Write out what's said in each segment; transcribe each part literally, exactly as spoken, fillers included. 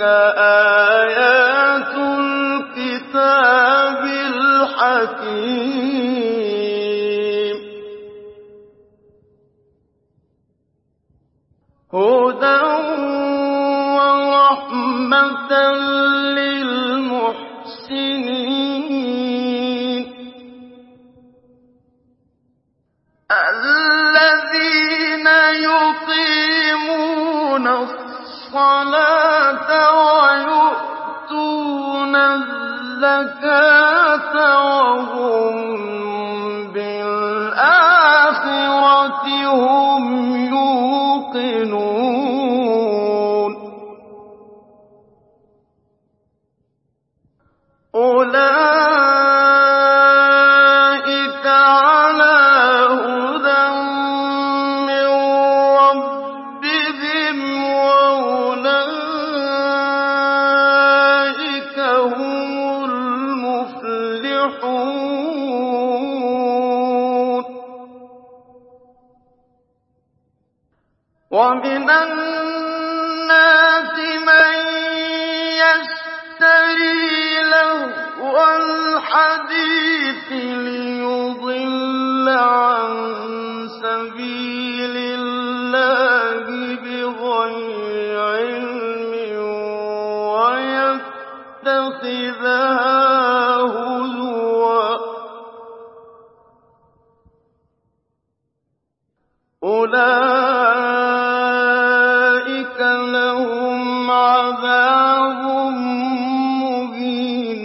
آيَاتُ الْكِتَابِ الْحَكِيمِ هُدًى وَرَحْمَةً لِّلْمُحْسِنِينَ الَّذِينَ يُقِيمُونَ الصَّلَاةَ وَيُؤْتُونَ الزَّكَاةَ وَهُم بِالْآخِرَةِ هُمْ يُوقِنُونَ أُولَٰئِكَ عَلَىٰ هُدًى مِّن رَّبِّهِمْ وَأُولَٰئِكَ هُمُ الْمُفْلِحُونَ وَمِنَ النَّاسِ مَن يَشْتَرِي لَهْوَ الْحَدِيثِ لِيُضِلَّ عَن سَبِيلِ اللَّهِ بِغَيْرِ عِلْمٍ وَيَتَّخِذَهَا هُزُوًا ۚ أُولَٰئِكَ لَهُمْ عَذَابٌ مُّهِينٌ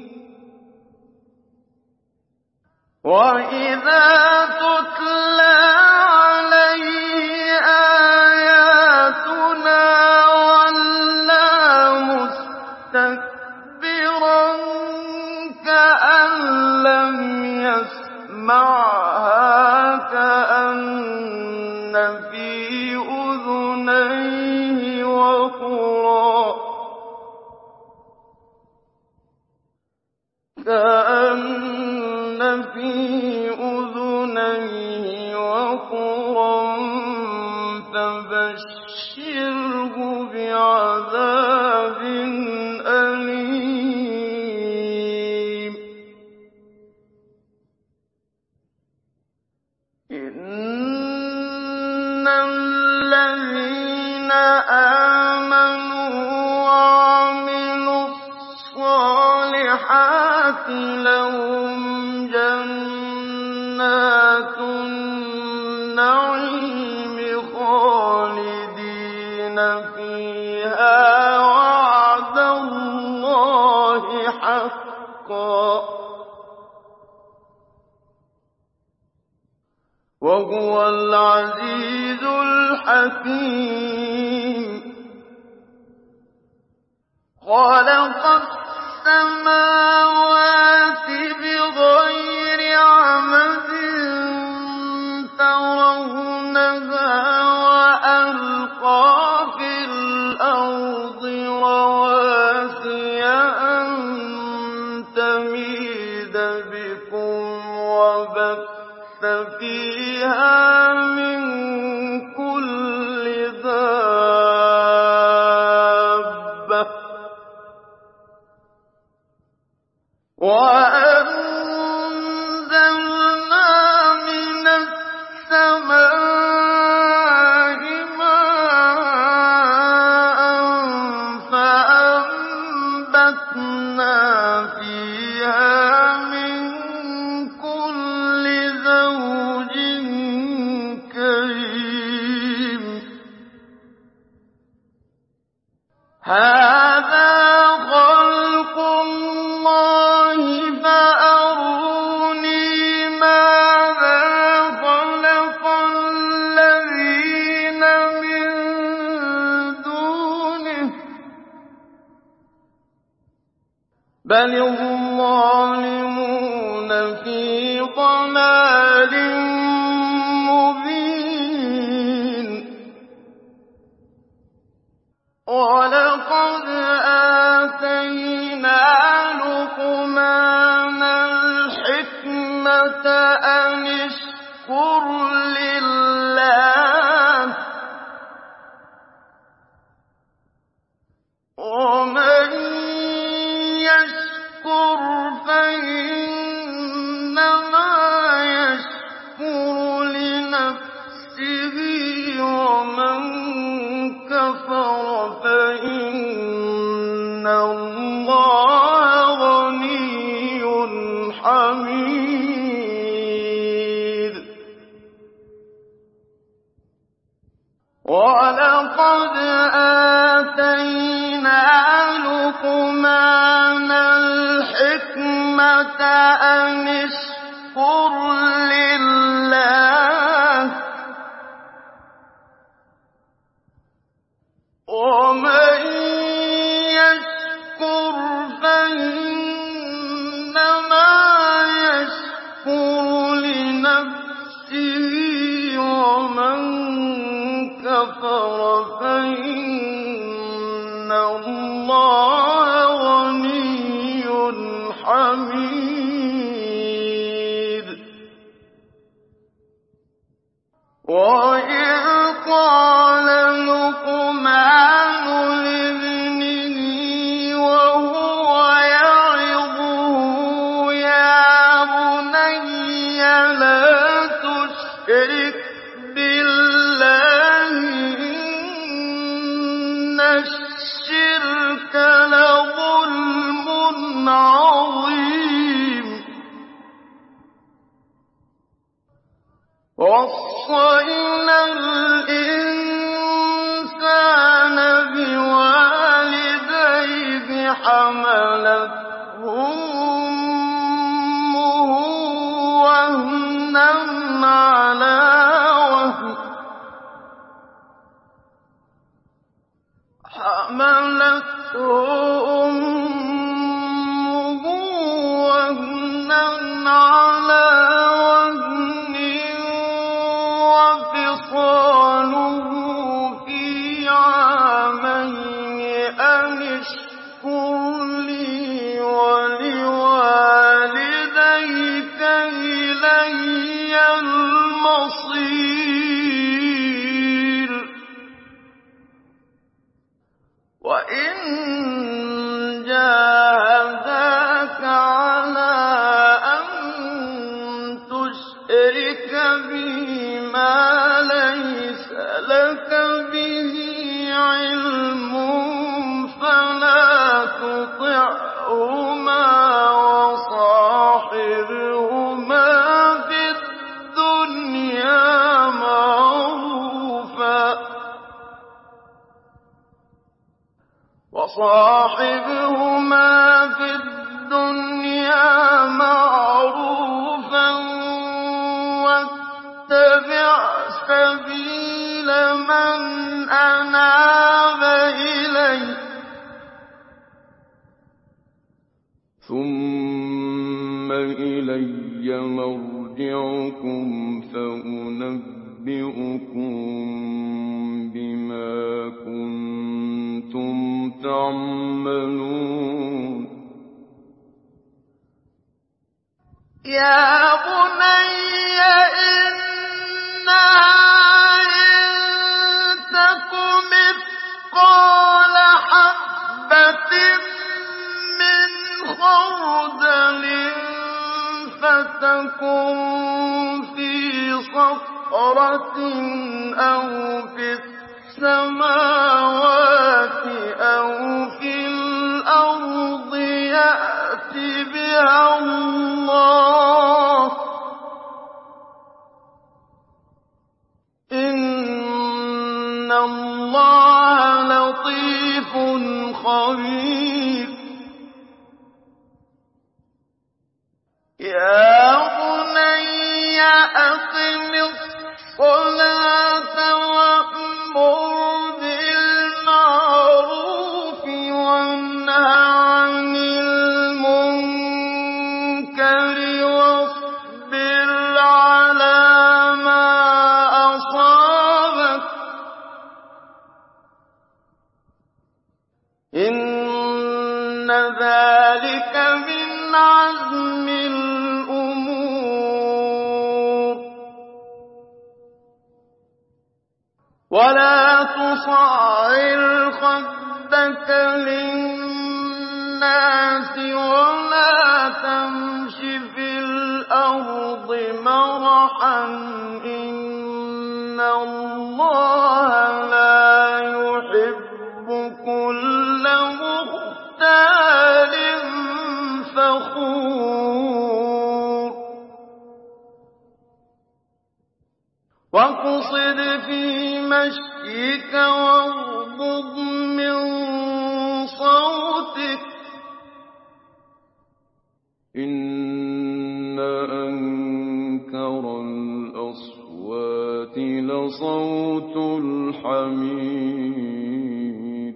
وَإِذَا تُتْلَىٰ عَلَيْهِ آيَاتُنَا وَلَّىٰ مُسْتَكْبِرًا كَأَن لَّمْ يَسْمَعْهَا كَأَنَّ فِي أُذُنَيْهِ وَقْرًا كَأَنَّ فِي أُذُنَيْهِ وَقْرًا فَبَشِّرْهُ بِعَذَابٍ أَلِيمٍ إِنَّ الَّذِينَ آمَنُوا وَعَمِلُوا الصَّالِحَاتِ لَهُمْ جَنَّاتُ النَّعِيمِ خَالِدِينَ فِيهَا وَعْدَ اللَّهِ حَقًّا ۚ وَهُوَ الْعَزِيزُ الْحَكِيمُ خَلَقَ السَّمَاوَاتِ بِغَيْرِ عَمَدٍ تَرَوْنَهَا وَأَلْقَىٰ فِي الْأَرْضِ رَوَاسِيَ أَن تَمِيدَ بِكُمْ وَبَثَّ فِيهَا مِن كُلِّ دَابَّةٍ وَأَنزَلْنَا مِنَ السَّمَاءِ مَاءً فَأَنبَتْنَا فِيهَا مِن كُلِّ زَوْجٍ كَرِيمٍ هَٰذَا خَلْقُ اللَّهِ فَأَرُونِي مَاذَا خَلَقَ الَّذِينَ مِن دُونِهِ ۚ بَلِ الظَّالِمُونَ فِي ضَلَالٍ مُّبِينٍ وَلَقَدْ آتَيْنَا لُقْمَانَ الْحِكْمَةَ أَنِ اشْكُرْ لِلَّهِ فإن الله غني حميد وَلَقَدْ آتَيْنَا لُقْمَانَ الْحِكْمَةَ أَنِ اشْكُرْ لِلَّهِ ۚ وَمَن يَشْكُرْ فَإِنَّمَا يَشْكُرُ لِنَفْسِهِ ۖ وَمَن كَفَرَ فَإِنَّ اللَّهَ غَنِيٌّ حَمِيدٌ وَإِذْ قَالَ لُقْمَانُ لِابْنِهِ وَهُوَ يَعِظُهُ يَا بُنَيَّ لَا تُشْرِكْ بِاللَّهِ إِنَّ الشِّرْكَ لَظُلْمٌ عَظِيمٌ وَوَصَّيْنَا الْإِنسَانَ بِوَالِدَيْهِ حَمَلَتْهُ أُمُّهُ وَهْنًا عَلَىٰ وَهْنٍ حَمَلَتْهُ أُمُّهُ وَهْنًا عَلَىٰ وَهْنٍ وَفِصَالُهُ فِي عَامَيْنِ أَنِ اشْكُرْ لِي وَلِوَالِدَيْكَ إِلَيَّ الْمَصِيرُ وَإِن جَاهَدَاكَ عَلَىٰ أَن تُشْرِكَ بِي مَا لَيْسَ لَكَ بِهِ عِلْمٌ فَلَا تُطِعْهُمَا وَصَاحِبْهُمَا فِي الدُّنْيَا مَعْرُوفًا وَصَاحِبْهُمَا فِي الدُّنْيَا مَعْرُوفًا وَاتَّبِعْ سَبِيلَ مَنْ أَنَابَ إِلَيَّ ۚ ثُمَّ إِلَيَّ مَرْجِعُكُمْ فَأُنَبِّئُكُم بِمَا كُنتُمْ تَعْمَلُونَ يَا بُنَيَّ إِنَّهَا إِن تَكُ مِثْقَالَ حَبَّةٍ مِّنْ خَرْدَلٍ فَتَكُن فِي صَخْرَةٍ أَوْ فِي السَّمَاوَاتِ أَوْ فِي الْأَرْضِ يَأْتِ بِهَا اللَّهُ ۚ إِنَّ اللَّهَ لَطِيفٌ خَبِيرٌ يَا بُنَيَّ أَقِمِ الصَّلَاةَ وَأْمُرْ بِالْمَعْرُوفِ وَانْهَ عَنِ الْمُنكَرِ وَاصْبِرْ عَلَىٰ مَا أَصَابَكَ ۖ إِنَّ ذَٰلِكَ مِنْ عَزْمِ الْأُمُورِ وَلَا تُصَعِّرْ خَدَّكَ لِلنَّاسِ وَلَا تَمْشِ فِي الْأَرْضِ مَرَحًا ۖ إِنَّ اللَّهَ لَا يُحِبُّ كُلَّ مُخْتَالٍ فَخُورٍ وَاقْصِدْ فِي مَشْيِكَ وَاغْضُضْ مِن صَوْتِكَ ۚ إِنَّ أَنكَرَ الْأَصْوَاتِ لَصَوْتُ الْحَمِيرِ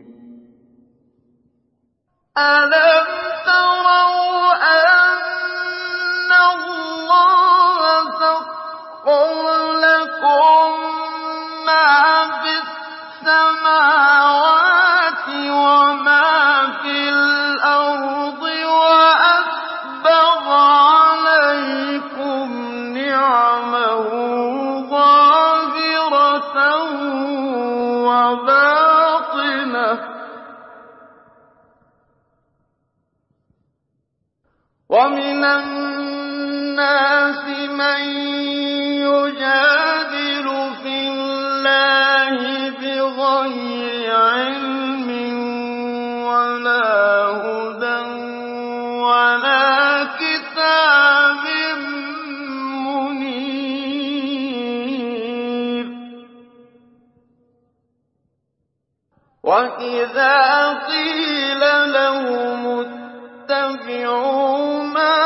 أَلَمْ تَرَوْا أَنَّ اللَّهَ سَخَّرَ لَكُم مَّا فِي السَّمَاوَاتِ وَمَا فِي الْأَرْضِ وَأَسْبَغَ عَلَيْكُمْ نِعَمَهُ ظَاهِرَةً وَبَاطِنَةً ۗ وَمِنَ النَّاسِ مَن يُجَادِلُ فِي اللَّهِ بِغَيْرِ عِلْمٍ وَلَا هُدًى وَلَا كِتَابٍ مُّنِيرٍ وَإِذَا قِيلَ لَهُمُ اتَّبِعُوا مَا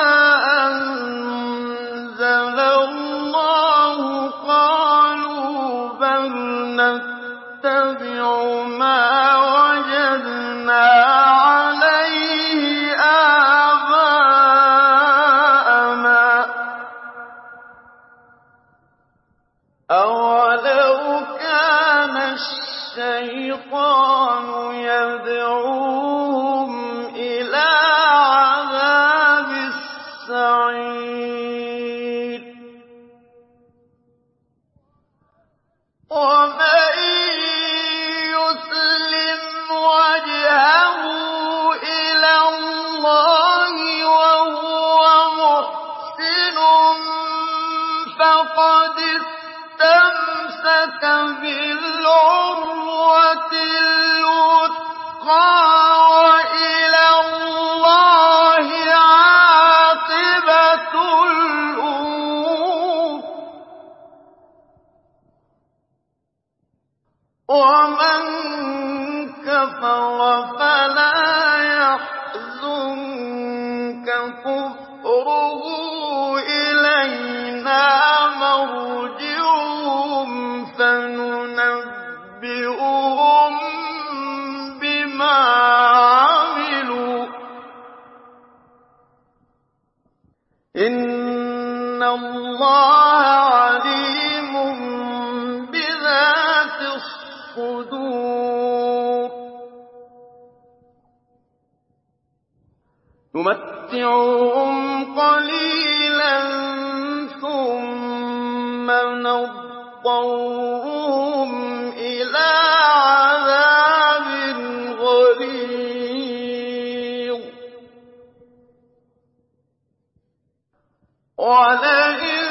أَنزَلَ اللَّهُ قَالُوا بَلْ نَتَّبِعُ مَا وَجَدْنَا عَلَيْهِ آبَاءَنَا ۚ أَوَلَوْ كَانَ الشَّيْطَانُ يَدْعُوهُمْ إِلَىٰ عَذَابِ السَّعِيرِ وَمَن يُسْلِمْ وَجْهَهُ إِلَى اللَّهِ وَهُوَ مُحْسِنٌ فَقَدِ اسْتَمْسَكَ بِالْعُرْوَةِ الْوُثْقَىٰ وَإِلَى اللَّهِ عَاقِبَةُ الْأُمُورِ وَمَن كَفَرَ فَلَا يَحْزُنكَ كُفْرُهُ ۚ إِلَيْنَا مَرْجِعُهُمْ فَنُنَبِّئُهُم بِمَا عَمِلُوا ۚ إِنَّ اللَّهَ عَلِيمٌ بِذَاتِ الصُّدُورِ نُمَتِّعُهُمْ قَلِيلًا ثُمَّ نَضْطَرُّهُمْ إِلَىٰ عَذَابٍ غَلِيظٍ وَلَئِن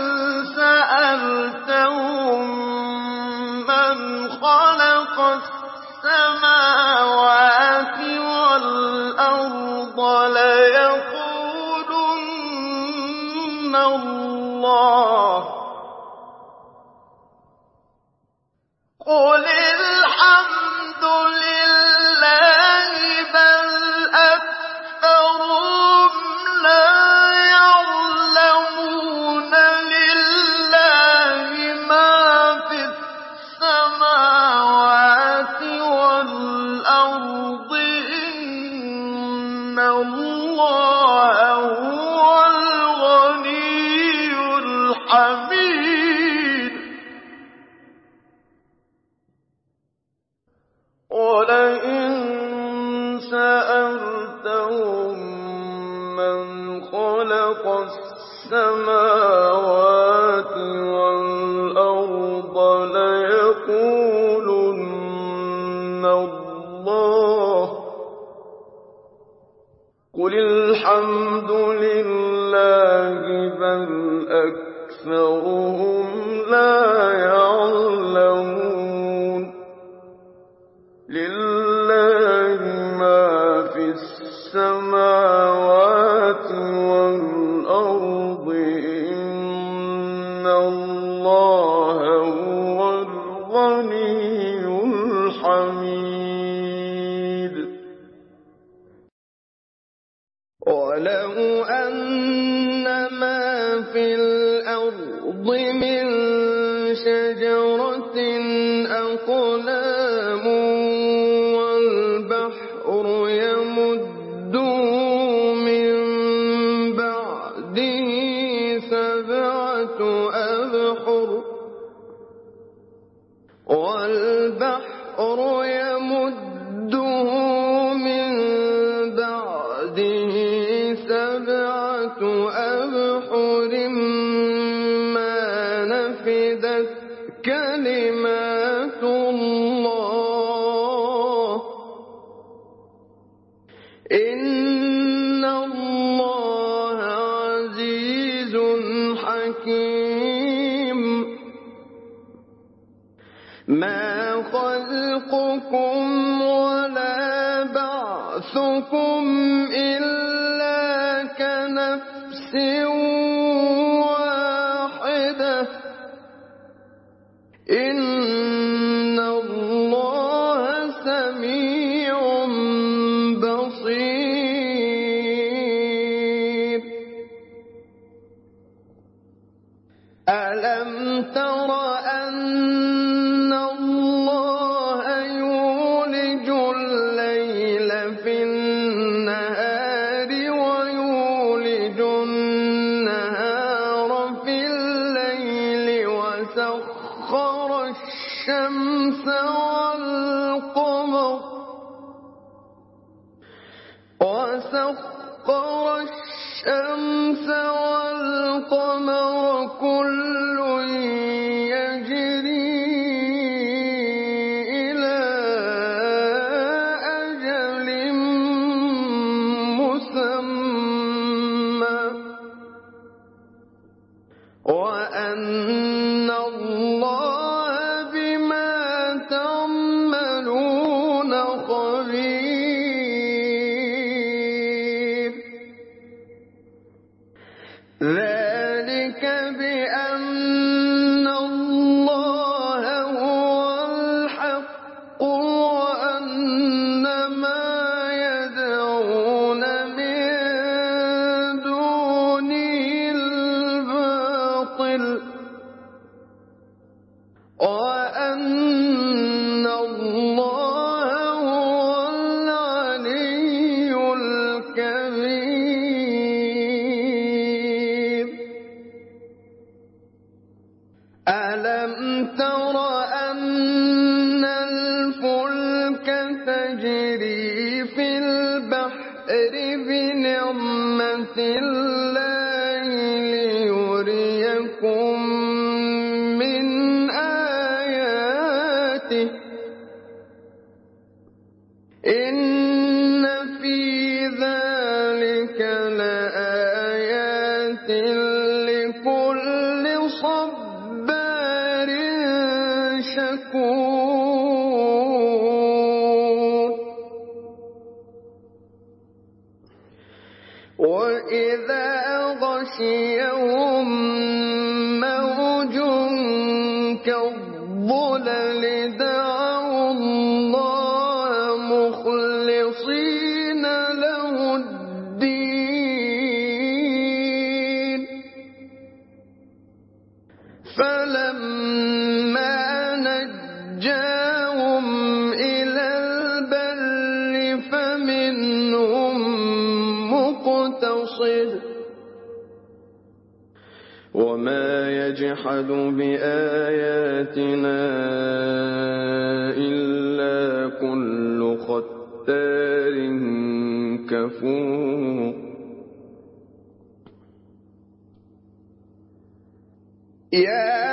سَأَلْتَهُم مَّنْ خَلَقَ السَّمَاوَاتِ وَالْأَرْضَ لَيَقُولُنَّ اللَّهُ ۚ قُلِ الْحَمْدُ لِلَّهِ بَلْ أَكْثَرُهُمْ لَا يَعْلَمُونَ لِلَّهِ مَا فِي السَّمَاوَاتِ وَالْأَرْضِ ۚ إِنَّ اللَّهَ هُوَ الْغَنِيُّ الْحَمِيدُ وَلَئِن سَأَلْتَهُم مَّنْ خَلَقَ السَّمَاوَاتِ وَالْأَرْضَ لَيَقُولُنَّ اللَّهُ ۚ قُلِ الْحَمْدُ لِلَّهِ بَلْ أَكْثَرُهُمْ لَا يَعْلَمُونَ السماوات والأرض إن الله هو الغني الحميد ولو أن ما في الأرض من شجرة أقلام والبحر يمده من بعده سبعة أبحر والبحر يمده من بعده سبعة أبحر ما نفدت كلمات الله إن الله عزيز حكيم ما خلقكم ولا بعثكم إلا كنفس واحدة إن الله سميع بصير ألم تر أن الله يولج الليل في النهار ويولج النهار في الليل وسخر الشمس والقمر وسخر الشمس والقمر كل يجري إلى أجل مسمى وأن الله بما تعملون خبير ذلك بأن الله هو الحق وأن ما يدعون من دونه الباطل وأن الله هو العلي الكبير ألم تر أن الفلك تجري في البحر بنعمة الله ليريكم من آياته إن في ذلك لآيات لكل صبار شكور وإذا غشيهم موج كالظلل دعوا الله مخلصين له الدين فلما نجاهم إلى البر فمنهم مقتصد وما يجحد بآياتنا إلا كل ختار كفور يا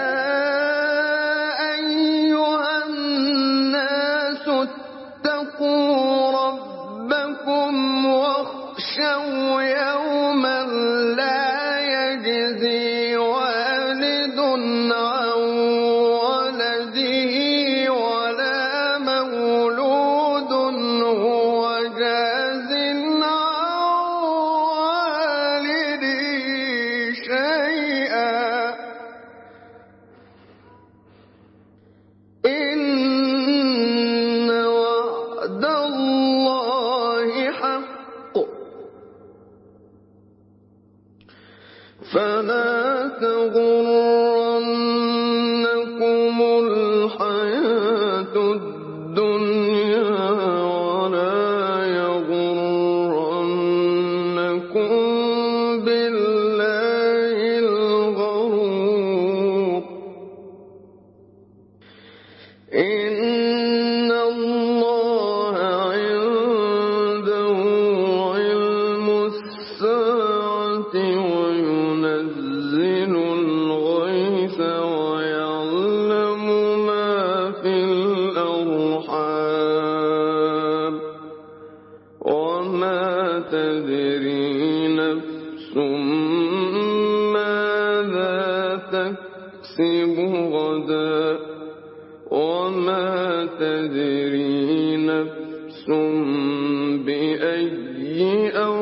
أيها الناس اتقوا ربكم واخشوا يوما لا يجزي والد عن ولده ولا مولود هو جاز الله حق فلا تغرنكم الحياة الدنيا ولا يغرنكم بالله الغرور إن الله عنده علم الساعة وينزل الغيث ويعلم ما في الأرحام وما تدري نفس ماذا تكسب غدا وما تدري نفس بأي أرض